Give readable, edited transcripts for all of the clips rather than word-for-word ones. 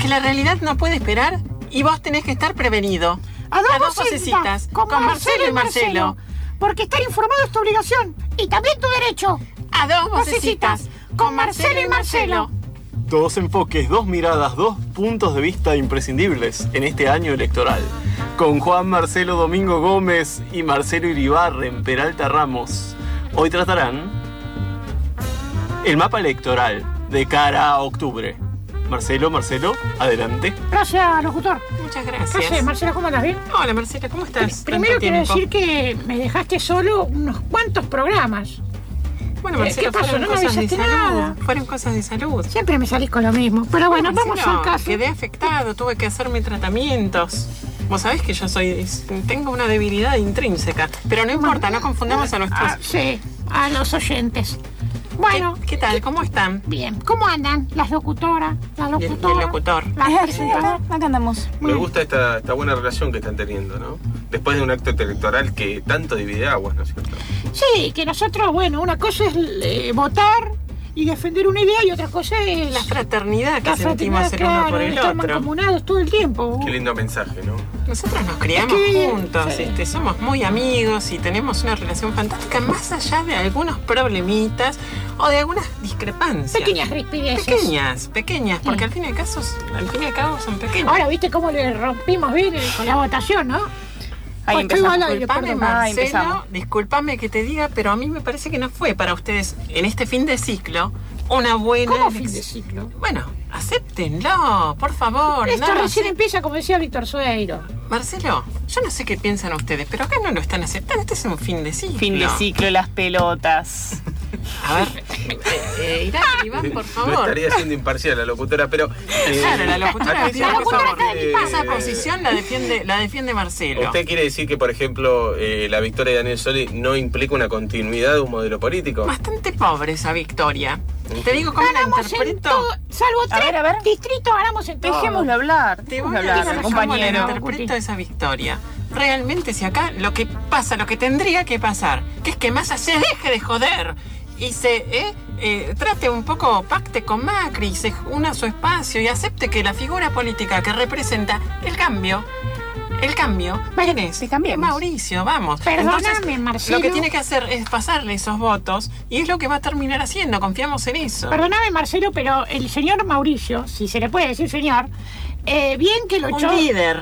la realidad no puede esperar y vos tenés que estar prevenido. A dos vocecitas, con Marcelo y Marcelo. Porque estar informado es tu obligación y también tu derecho. A dos vocecitas, con Marcelo y Marcelo. Dos enfoques, dos miradas, dos puntos de vista imprescindibles en este año electoral. Con Juan Marcelo Domingo Gómez y Marcelo Iribarren Peralta Ramos. Hoy tratarán el mapa electoral de cara a octubre. Marcelo, adelante. Gracias, locutor. Muchas gracias. ¿Qué haces, Marcelo? ¿Cómo andas? ¿Bien? Hola, Marcela, ¿cómo estás? Primero quiero decir que me dejaste solo unos cuantos programas. Bueno, Marcelo, ¿qué pasó? fueron No me cosas de avisaste salud. nada. Fueron cosas de salud. Siempre me salís con lo mismo. Pero bueno, Marcelo, vamos al caso. Quedé afectado, tuve que hacerme tratamientos. Vos sabés que yo tengo una debilidad intrínseca. Pero no importa, no confundamos a nuestros... Sí, a los oyentes. Bueno. ¿Qué tal? ¿Cómo están? Bien. ¿Cómo andan las locutoras? El locutor. La presentadora. Acá andamos. Me gusta esta buena relación que están teniendo, ¿no? Después de un acto electoral que tanto divide aguas, ¿no es cierto? Sí, que nosotros, bueno, una cosa es votar y defender una idea y otra cosa es... La fraternidad que sentimos el uno por el estar otro. mancomunados todo el tiempo. Qué lindo mensaje, ¿no? Nosotros nos criamos juntos, sí. Somos muy amigos y tenemos una relación fantástica más allá de algunos problemitas o de algunas discrepancias. Pequeñas rispideces. Pequeñas, porque al fin y al cabo son pequeñas. Ahora, ¿viste cómo le rompimos bien con la votación, no? Ahí empezamos. Disculpame, Marcelo, disculpame que te diga, pero a mí me parece que no fue para ustedes en este fin de ciclo una buena... ¿Cómo fin de ciclo? Bueno, acéptenlo, por favor. Esto recién empieza, como decía Víctor Sueiro. Marcelo, yo no sé qué piensan ustedes, pero acá no lo están aceptando. Este es un fin de ciclo. Fin de ciclo, las pelotas. A ver, Iván, por favor. No estaría siendo imparcial la locutora, pero... Claro, la locutora está esa posición la defiende Marcelo. ¿Usted quiere decir que, por ejemplo, la victoria de Daniel Scioli no implica una continuidad de un modelo político? Bastante pobre esa victoria. Te digo cómo la interpreto. Salvo tres a ver. distritos, ganamos en todo. Dejémoslo hablar. Te voy a decir cómo la interpreto esa victoria. Realmente, si acá lo que pasa, lo que tendría que pasar, que es que Massa se deje de joder y se trate un poco, pacte con Macri y se una su espacio y acepte que la figura política que representa el cambio, ¿quién es? Que cambiemos. Mauricio, vamos. Perdóname, Entonces, Marcelo. lo que tiene que hacer es pasarle esos votos y es lo que va a terminar haciendo, confiamos en eso. Perdóname, Marcelo, pero el señor Mauricio, si se le puede decir señor, bien que lo echó...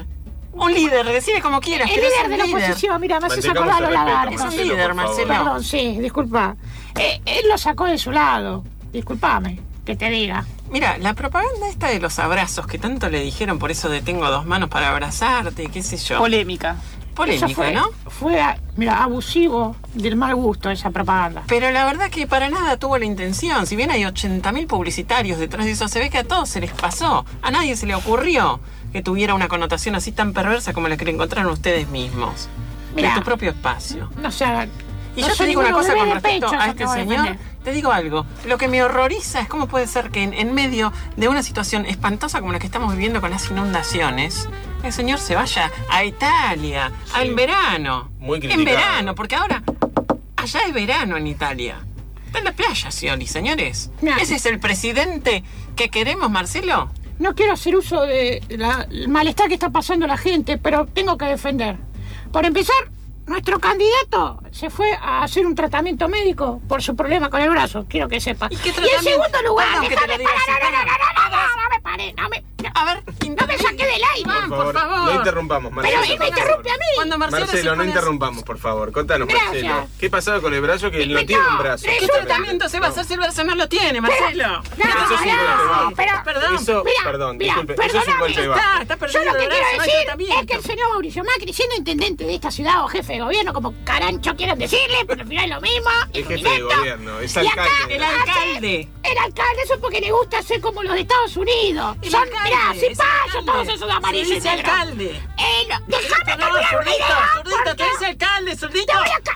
Un líder, decide como quieras, El pero líder es un de la líder. oposición, mira, me haces Mantengamos acordar a el los respeto, lagartos. Es un líder, por favor. Marcelo. Perdón, sí, disculpa. Él lo sacó de su lado. Disculpame, que te diga. Mira, la propaganda esta de los abrazos que tanto le dijeron, por eso de tengo dos manos para abrazarte, qué sé yo. Polémica. Polémico, Eso fue, ¿no? Fue, mira, abusivo del mal gusto esa propaganda. Pero la verdad que para nada tuvo la intención. Si bien hay 80.000 publicitarios detrás de eso, se ve que a todos se les pasó. A nadie se le ocurrió que tuviera una connotación así tan perversa como la que le encontraron ustedes mismos. Mirá, en tu propio espacio. No se hagan. Y no yo te soy digo una ninguno cosa bebé con de respecto pecho, a yo este te voy a señor. defender. Te digo algo. Lo que me horroriza es cómo puede ser que en medio de una situación espantosa como la que estamos viviendo con las inundaciones, el señor se vaya a Italia, en verano. Muy en criticado. verano, porque ahora allá es verano en Italia. Está en la playa, Scioli, señores. Nah. ¿Ese es el presidente que queremos, Marcelo? No quiero hacer uso del malestar que está pasando la gente, pero tengo que defender. Por empezar, nuestro candidato se fue a hacer un tratamiento médico por su problema con el brazo, quiero que sepa. ¿Y qué en tratamiento? segundo lugar, Perdón que te lo déjame diga parar, así, no me pare, A ver, no me saqué del aire. Iván, por favor. No interrumpamos, Marcelo. Pero él me interrumpe a mí. Cuando Marcelo Marcelo, se no pone interrumpamos, por favor. Contanos, Gracias. Marcelo. ¿Qué pasaba con el brazo que no tiene un brazo? ¿Qué tratamiento se va a hacer si el brazo no lo tiene, Marcelo? Eso es un golpe bajo. Perdón. Eso, Mira, perdón, mira, disculpe, eso es un golpe perdóname. bajo. Está Yo perdiendo lo que el quiero brazo, no hay decir tratamiento. es que el señor Mauricio Macri, siendo intendente de esta ciudad o jefe de gobierno, como carancho quieran decirle, pero al final es lo mismo. Es un jefe de inepto. gobierno, es Y acá alcalde. El alcalde. El alcalde, eso es porque le gusta ser como los de Estados Unidos. El Son, alcalde, mirá, es sin el payo, alcalde. todos esos de amarillo Sí, y es negro. alcalde. Déjame terminar una Zurdito, idea, tú eres alcalde, zurdito. te voy a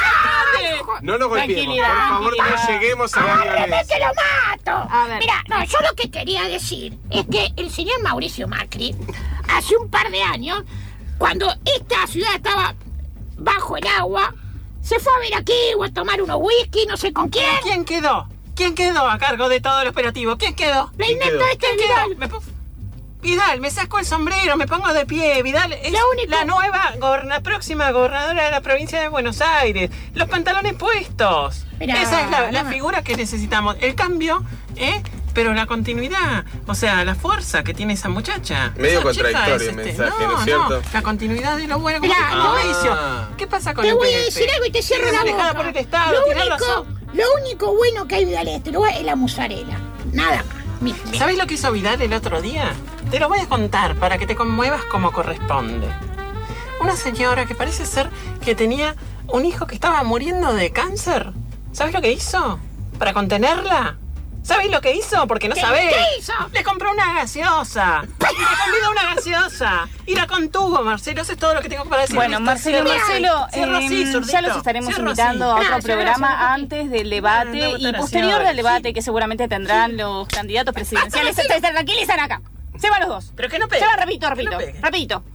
pará. No nos golpeemos, por Tranquilidad, favor, no lleguemos a la ¡Ábreme violencia. que lo mato! A ver. Mira, no, yo lo que quería decir es que el señor Mauricio Macri, hace un par de años, cuando esta ciudad estaba bajo el agua, se fue a ver aquí o a tomar unos whisky, no sé con quién. ¿Quién quedó? ¿Quién quedó a cargo de todo el operativo? ¿Quién quedó? La ¿Quién inepta quedó? este ¿Quién Vidal. quedó? Vidal, me saco el sombrero, me pongo de pie. Vidal es la próxima gobernadora de la provincia de Buenos Aires. Los pantalones puestos. Esa es la figura que necesitamos. El cambio, pero la continuidad, o sea, la fuerza que tiene esa muchacha. Medio esa contradictorio el mensaje, ¿no es cierto? La continuidad de lo bueno. ¿Qué pasa con te el voy PF? a decir algo y te cierro la boca. Por el Estado, lo único bueno que hay Vidal es la mozzarella. Nada más. ¿Sabés lo que hizo Vidal el otro día? Te lo voy a contar para que te conmuevas como corresponde. Una señora que parece ser que tenía un hijo que estaba muriendo de cáncer. ¿Sabés lo que hizo? Para contenerla. ¿Sabéis lo que hizo? Porque no sabés. ¿Qué hizo? Le compró una gaseosa. Le convidó una gaseosa. Y la contuvo, Marcelo. Eso es todo lo que tengo para decir. Bueno, Marcelo, ya los estaremos invitando a otro programa antes del debate y posterior del debate que seguramente tendrán los candidatos presidenciales. Tranquilizan acá. Se van los dos. Pero que no pegue. Se va, rapidito.